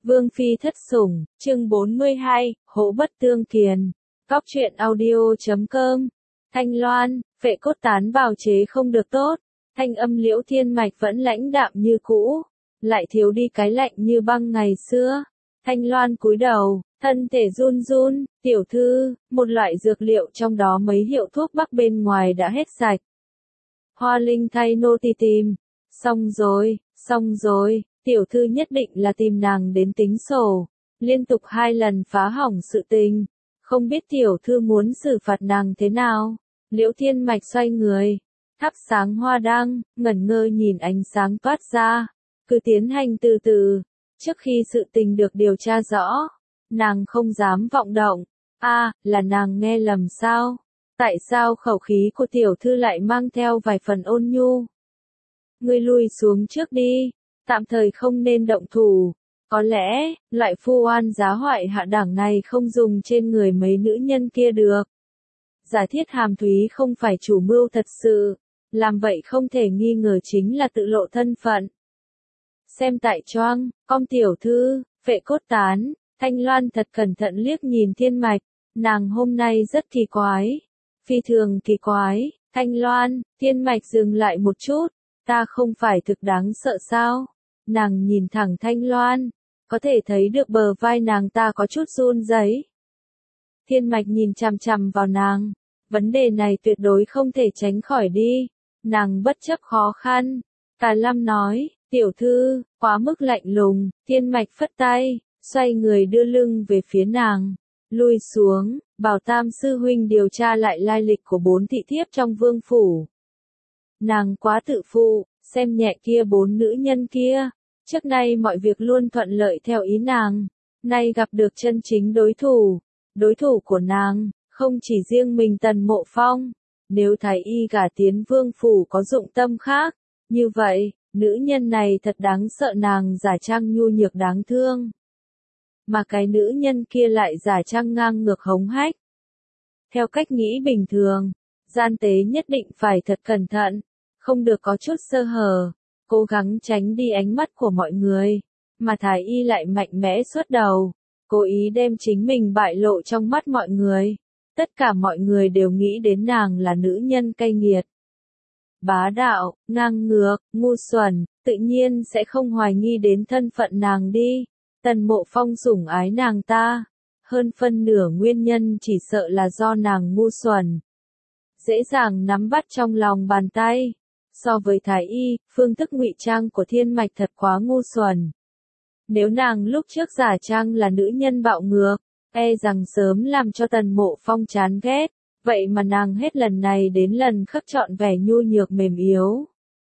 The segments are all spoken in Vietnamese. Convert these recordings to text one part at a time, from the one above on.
Vương phi thất sủng, chương 42, Hỗ bất tương kiền. Cóc truyện audio.com. Thanh Loan, phệ cốt tán bào chế không được tốt, thanh âm Liễu Thiên Mạch vẫn lãnh đạm như cũ, lại thiếu đi cái lạnh như băng ngày xưa. Thanh Loan cúi đầu, thân thể run run, tiểu thư, một loại dược liệu trong đó mấy hiệu thuốc bắc bên ngoài đã hết sạch. Hoa Linh thay nô tỳ tìm. Xong rồi, tiểu thư nhất định là tìm nàng đến tính sổ, liên tục 2 lần phá hỏng sự tình, không biết tiểu thư muốn xử phạt nàng thế nào. Liễu Thiên Mạch xoay người, thắp sáng hoa đăng, ngẩn ngơ nhìn ánh sáng toát ra, cứ tiến hành từ từ, trước khi sự tình được điều tra rõ, nàng không dám vọng động. Là nàng nghe lầm sao? Tại sao khẩu khí của tiểu thư lại mang theo vài phần ôn nhu? Ngươi lui xuống trước đi, tạm thời không nên động thủ. Có lẽ, loại phu oan giá hoại hạ đẳng này không dùng trên người mấy nữ nhân kia được. Giả thiết Hàm Thúy không phải chủ mưu thật sự, làm vậy không thể nghi ngờ chính là tự lộ thân phận. Xem tại choang, con tiểu thư, phệ cốt tán, Thanh Loan thật cẩn thận liếc nhìn Thiên Mạch, nàng hôm nay rất kỳ quái, phi thường kỳ quái. Thanh Loan, Thiên Mạch dừng lại một chút, ta không phải thực đáng sợ sao? Nàng nhìn thẳng Thanh Loan, có thể thấy được bờ vai nàng ta có chút run rẩy. Thiên Mạch nhìn chằm chằm vào nàng, vấn đề này tuyệt đối không thể tránh khỏi đi. Nàng bất chấp khó khăn, Tà Lam nói, tiểu thư, quá mức lạnh lùng. Thiên Mạch phất tay, xoay người đưa lưng về phía nàng, lui xuống, bảo Tam sư huynh điều tra lại lai lịch của 4 thị thiếp trong vương phủ. Nàng quá tự phụ, xem nhẹ kia 4 nữ nhân kia, trước nay mọi việc luôn thuận lợi theo ý nàng, nay gặp được chân chính đối thủ của nàng, không chỉ riêng mình Tần Mộ Phong, nếu Thái y gả tiến vương phủ có dụng tâm khác, như vậy, nữ nhân này thật đáng sợ, nàng giả trang nhu nhược đáng thương. Mà cái nữ nhân kia lại giả trang ngang ngược hống hách. Theo cách nghĩ bình thường, gian tế nhất định phải thật cẩn thận, không được có chút sơ hở, cố gắng tránh đi ánh mắt của mọi người, mà Thái y lại mạnh mẽ xuất đầu, cố ý đem chính mình bại lộ trong mắt mọi người. Tất cả mọi người đều nghĩ đến nàng là nữ nhân cay nghiệt, bá đạo, ngang ngược, ngu xuẩn, tự nhiên sẽ không hoài nghi đến thân phận nàng đi. Tần Mộ Phong sủng ái nàng ta, hơn phân nửa nguyên nhân chỉ sợ là do nàng ngu xuẩn, dễ dàng nắm bắt trong lòng bàn tay. So với Thái y, phương thức ngụy trang của Thiên Mạch thật quá ngu xuẩn. Nếu nàng lúc trước giả trang là nữ nhân bạo ngược, e rằng sớm làm cho Tần Mộ Phong chán ghét, vậy mà nàng hết lần này đến lần khác chọn vẻ nhu nhược mềm yếu.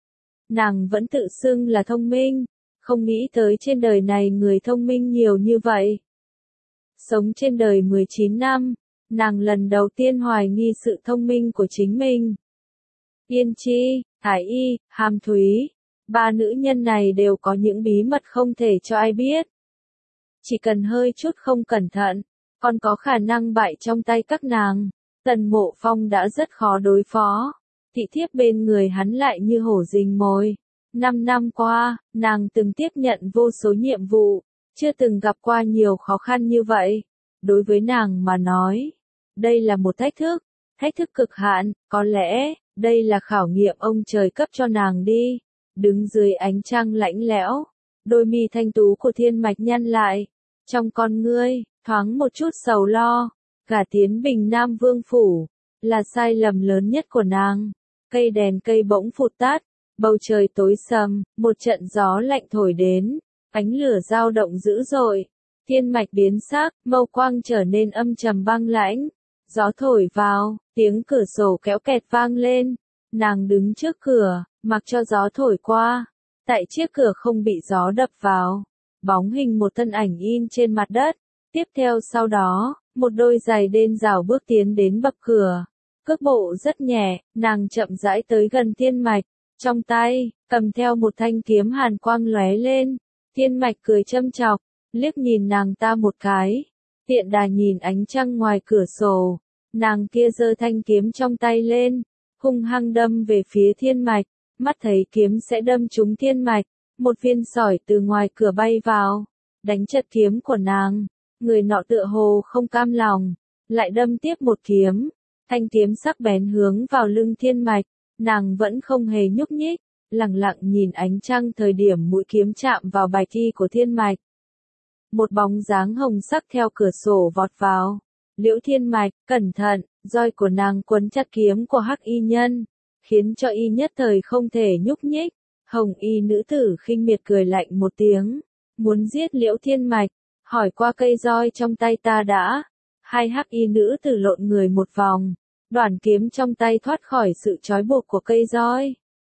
Nàng vẫn tự xưng là thông minh, không nghĩ tới trên đời này người thông minh nhiều như vậy. Sống trên đời 19 năm, nàng lần đầu tiên hoài nghi sự thông minh của chính mình. Yên Chi, Thái y, Hàm Thúy, 3 nữ nhân này đều có những bí mật không thể cho ai biết. Chỉ cần hơi chút không cẩn thận, còn có khả năng bại trong tay các nàng. Tần Mộ Phong đã rất khó đối phó, thị thiếp bên người hắn lại như hổ rình mồi. 5 năm qua, nàng từng tiếp nhận vô số nhiệm vụ, chưa từng gặp qua nhiều khó khăn như vậy. Đối với nàng mà nói, đây là một thách thức cực hạn, có lẽ, đây là khảo nghiệm ông trời cấp cho nàng đi. Đứng dưới ánh trăng lạnh lẽo, đôi mi thanh tú của Thiên Mạch nhăn lại, trong con ngươi, thoáng một chút sầu lo. Gả tiến Bình Nam Vương Phủ, là sai lầm lớn nhất của nàng. Cây đèn cây bỗng phụt tắt, bầu trời tối sầm, một trận gió lạnh thổi đến, ánh lửa dao động dữ dội. Thiên Mạch biến sắc, mâu quang trở nên âm trầm băng lãnh. Gió thổi vào, tiếng cửa sổ kéo kẹt vang lên. Nàng đứng trước cửa, mặc cho gió thổi qua. Tại chiếc cửa không bị gió đập vào, bóng hình một thân ảnh in trên mặt đất. Tiếp theo sau đó, một đôi giày đên rào bước tiến đến bậc cửa. Cước bộ rất nhẹ, nàng chậm rãi tới gần Thiên Mạch, trong tay, cầm theo một thanh kiếm hàn quang lóe lên. Thiên Mạch cười châm chọc, liếc nhìn nàng ta một cái, tiện đà nhìn ánh trăng ngoài cửa sổ. Nàng kia giơ thanh kiếm trong tay lên, hung hăng đâm về phía Thiên Mạch, mắt thấy kiếm sẽ đâm trúng Thiên Mạch, một viên sỏi từ ngoài cửa bay vào, đánh chật kiếm của nàng. Người nọ tựa hồ không cam lòng, lại đâm tiếp một kiếm. Thanh kiếm sắc bén hướng vào lưng Thiên Mạch, nàng vẫn không hề nhúc nhích, lặng lặng nhìn ánh trăng thời điểm mũi kiếm chạm vào bạch y của Thiên Mạch. Một bóng dáng hồng sắc theo cửa sổ vọt vào. Liễu Thiên Mạch, cẩn thận, roi của nàng quấn chặt kiếm của Hắc y nhân, khiến cho y nhất thời không thể nhúc nhích. Hồng y nữ tử khinh miệt cười lạnh một tiếng, muốn giết Liễu Thiên Mạch, hỏi qua cây roi trong tay ta đã. Hai Hắc y nữ tử lộn người một vòng, đoản kiếm trong tay thoát khỏi sự trói buộc của cây roi.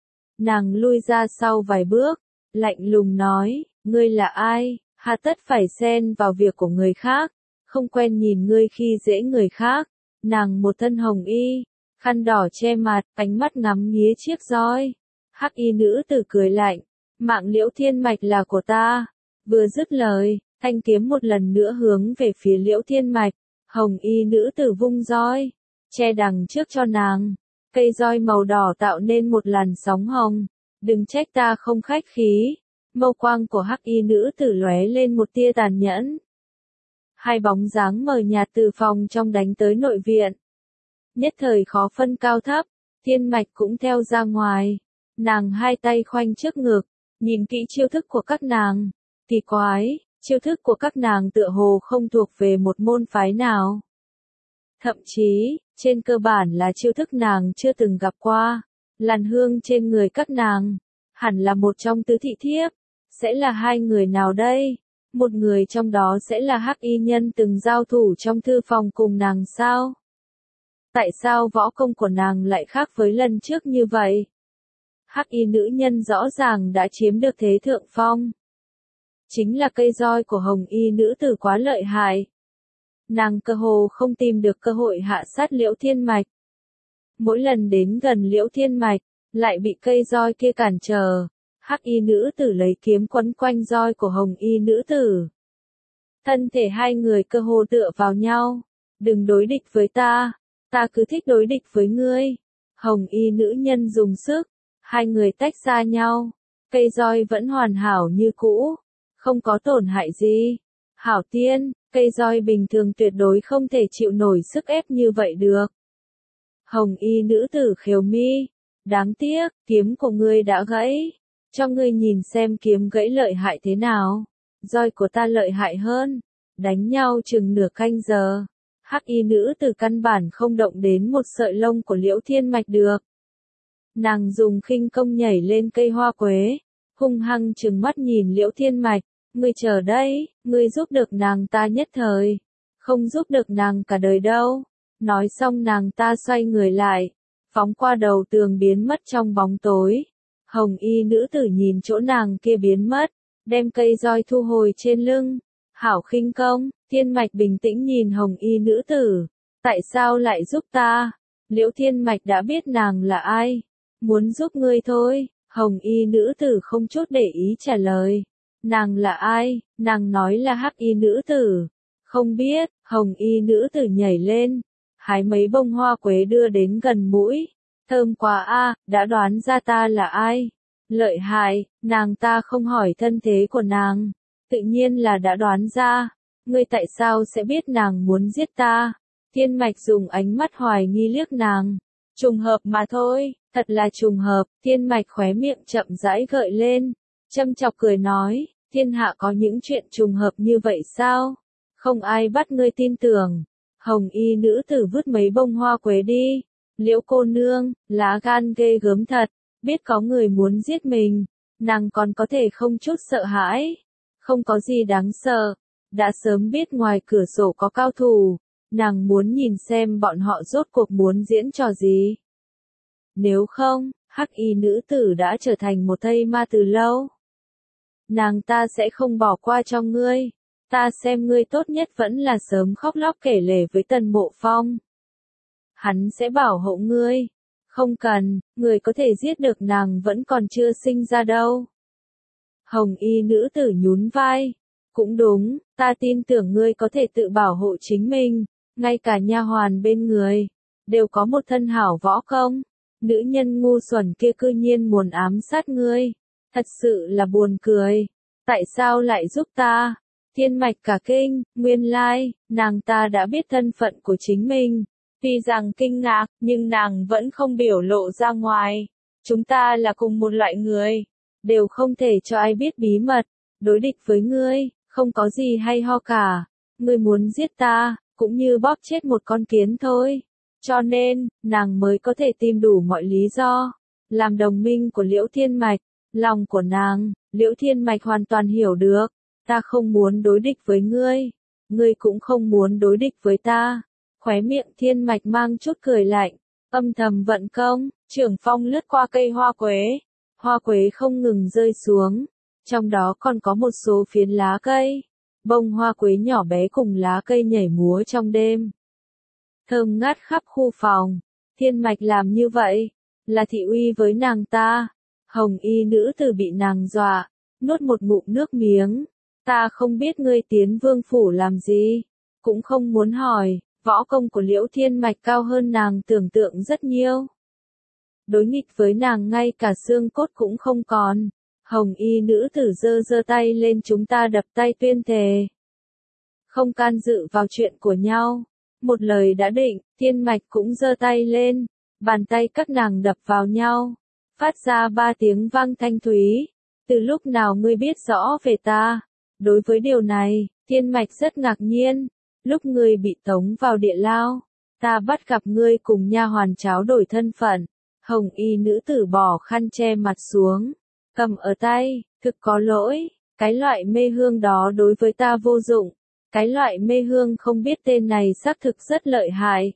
Nàng lui ra sau vài bước, lạnh lùng nói, ngươi là ai, hà tất phải xen vào việc của người khác, không quen nhìn ngươi khi dễ người khác. Nàng một thân hồng y, khăn đỏ che mặt, ánh mắt ngắm nghía chiếc roi. Hắc y nữ tử cười lạnh, mạng Liễu Thiên Mạch là của ta. Vừa dứt lời, thanh kiếm một lần nữa hướng về phía Liễu Thiên Mạch. Hồng y nữ tử vung roi, che đằng trước cho nàng. Cây roi màu đỏ tạo nên một làn sóng hồng. Đừng trách ta không khách khí. Mâu quang của Hắc y nữ tử lóe lên một tia tàn nhẫn. Hai bóng dáng mờ nhạt từ phòng trong đánh tới nội viện. Nhất thời khó phân cao thấp, Thiên Mạch cũng theo ra ngoài. Nàng hai tay khoanh trước ngực, nhìn kỹ chiêu thức của các nàng. Kỳ quái, chiêu thức của các nàng tựa hồ không thuộc về một môn phái nào. Thậm chí, trên cơ bản là chiêu thức nàng chưa từng gặp qua. Làn hương trên người các nàng, hẳn là một trong tứ thị thiếp. Sẽ là hai người nào đây? Một người trong đó sẽ là Hắc y nhân từng giao thủ trong thư phòng cùng nàng sao? Tại sao võ công của nàng lại khác với lần trước như vậy? Hắc y nữ nhân rõ ràng đã chiếm được thế thượng phong. Chính là cây roi của hồng y nữ tử quá lợi hại. Nàng cơ hồ không tìm được cơ hội hạ sát Liễu Thiên Mạch. Mỗi lần đến gần Liễu Thiên Mạch, lại bị cây roi kia cản trở. Hắc y nữ tử lấy kiếm quấn quanh roi của hồng y nữ tử. Thân thể hai người cơ hồ tựa vào nhau. Đừng đối địch với ta, ta cứ thích đối địch với ngươi. Hồng y nữ nhân dùng sức, hai người tách ra nhau. Cây roi vẫn hoàn hảo như cũ, không có tổn hại gì. Hảo tiên, cây roi bình thường tuyệt đối không thể chịu nổi sức ép như vậy được. Hồng y nữ tử khều mi, đáng tiếc, kiếm của ngươi đã gãy. Cho ngươi nhìn xem kiếm gãy lợi hại thế nào. Roi của ta lợi hại hơn. Đánh nhau chừng nửa canh giờ. Hắc y nữ tử căn bản không động đến một sợi lông của Liễu Thiên Mạch được. Nàng dùng khinh công nhảy lên cây hoa quế, hung hăng trừng mắt nhìn Liễu Thiên Mạch. Ngươi chờ đây, ngươi giúp được nàng ta nhất thời, không giúp được nàng cả đời đâu. Nói xong nàng ta xoay người lại, phóng qua đầu tường biến mất trong bóng tối. Hồng y nữ tử nhìn chỗ nàng kia biến mất, đem cây roi thu hồi trên lưng. Hảo khinh công, Thiên Mạch bình tĩnh nhìn hồng y nữ tử. Tại sao lại giúp ta? Liễu Thiên Mạch đã biết nàng là ai. Muốn giúp ngươi thôi. Hồng y nữ tử không chút để ý trả lời. Nàng là ai? Nàng nói là Hắc y nữ tử. Không biết. Hồng y nữ tử nhảy lên, hái mấy bông hoa quế đưa đến gần mũi. Thơm quá a, đã đoán ra ta là ai. Lợi hại, nàng ta không hỏi thân thế của nàng. Tự nhiên là đã đoán ra. Ngươi tại sao sẽ biết nàng muốn giết ta? Thiên Mạch dùng ánh mắt hoài nghi liếc nàng. Trùng hợp mà thôi, thật là trùng hợp. Thiên Mạch khóe miệng chậm rãi gợi lên, châm chọc cười nói, thiên hạ có những chuyện trùng hợp như vậy sao? Không ai bắt ngươi tin tưởng. Hồng y nữ tử vứt mấy bông hoa quế đi. Liễu cô nương, lá gan ghê gớm thật, biết có người muốn giết mình, nàng còn có thể không chút sợ hãi. Không có gì đáng sợ, đã sớm biết ngoài cửa sổ có cao thủ, nàng muốn nhìn xem bọn họ rốt cuộc muốn diễn trò gì. Nếu không, Hắc y nữ tử đã trở thành một thây ma từ lâu. Nàng ta sẽ không bỏ qua cho ngươi. Ta xem ngươi tốt nhất vẫn là sớm khóc lóc kể lể với Tần Mộ Phong. Hắn sẽ bảo hộ ngươi. Không cần, người có thể giết được nàng vẫn còn chưa sinh ra đâu. Hồng y nữ tử nhún vai. Cũng đúng, ta tin tưởng ngươi có thể tự bảo hộ chính mình, ngay cả nha hoàn bên người, đều có một thân hảo võ công. Nữ nhân ngu xuẩn kia cư nhiên muốn ám sát ngươi. Thật sự là buồn cười. Tại sao lại giúp ta? Thiên Mạch cả kinh, nguyên lai, nàng ta đã biết thân phận của chính mình. Tuy rằng kinh ngạc, nhưng nàng vẫn không biểu lộ ra ngoài. Chúng ta là cùng một loại người, đều không thể cho ai biết bí mật. Đối địch với ngươi, không có gì hay ho cả. Ngươi muốn giết ta, cũng như bóp chết một con kiến thôi. Cho nên, nàng mới có thể tìm đủ mọi lý do, làm đồng minh của Liễu Thiên Mạch. Lòng của nàng, Liễu Thiên Mạch hoàn toàn hiểu được. Ta không muốn đối địch với ngươi. Ngươi cũng không muốn đối địch với ta. Khóe miệng Thiên Mạch mang chút cười lạnh, âm thầm vận công, trưởng phong lướt qua cây hoa quế. Hoa quế không ngừng rơi xuống, trong đó còn có một số phiến lá cây. Bông hoa quế nhỏ bé cùng lá cây nhảy múa trong đêm. Thơm ngát khắp khu phòng. Thiên Mạch làm như vậy, là thị uy với nàng ta. Hồng y nữ tử bị nàng dọa, nuốt một ngụm nước miếng. Ta không biết ngươi tiến vương phủ làm gì, cũng không muốn hỏi. Võ công của Liễu Thiên Mạch cao hơn nàng tưởng tượng rất nhiều. Đối nghịch với nàng ngay cả xương cốt cũng không còn. Hồng y nữ tử giơ giơ tay lên, chúng ta đập tay tuyên thề. Không can dự vào chuyện của nhau. Một lời đã định, Thiên Mạch cũng giơ tay lên. Bàn tay các nàng đập vào nhau. Phát ra 3 tiếng vang thanh thúy. Từ lúc nào ngươi biết rõ về ta? Đối với điều này, Thiên Mạch rất ngạc nhiên. Lúc ngươi bị tống vào địa lao, ta bắt gặp ngươi cùng nha hoàn tráo đổi thân phận. Hồng y nữ tử bỏ khăn che mặt xuống, cầm ở tay, thực có lỗi, cái loại mê hương đó đối với ta vô dụng. Cái loại mê hương không biết tên này xác thực rất lợi hại.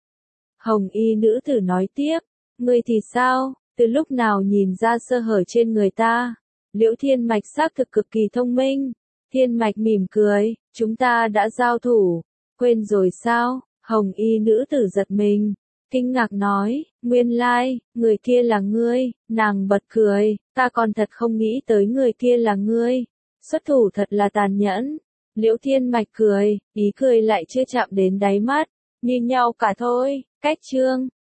Hồng y nữ tử nói tiếp, ngươi thì sao, từ lúc nào nhìn ra sơ hở trên người ta? Liễu Thiên Mạch xác thực cực kỳ thông minh. Thiên Mạch mỉm cười, chúng ta đã giao thủ, quên rồi sao? Hồng y nữ tử giật mình, kinh ngạc nói, nguyên lai, người kia là ngươi. Nàng bật cười, ta còn thật không nghĩ tới người kia là ngươi. Xuất thủ thật là tàn nhẫn. Liễu Thiên Mạch cười, ý cười lại chưa chạm đến đáy mắt, như nhau cả thôi. Cách chương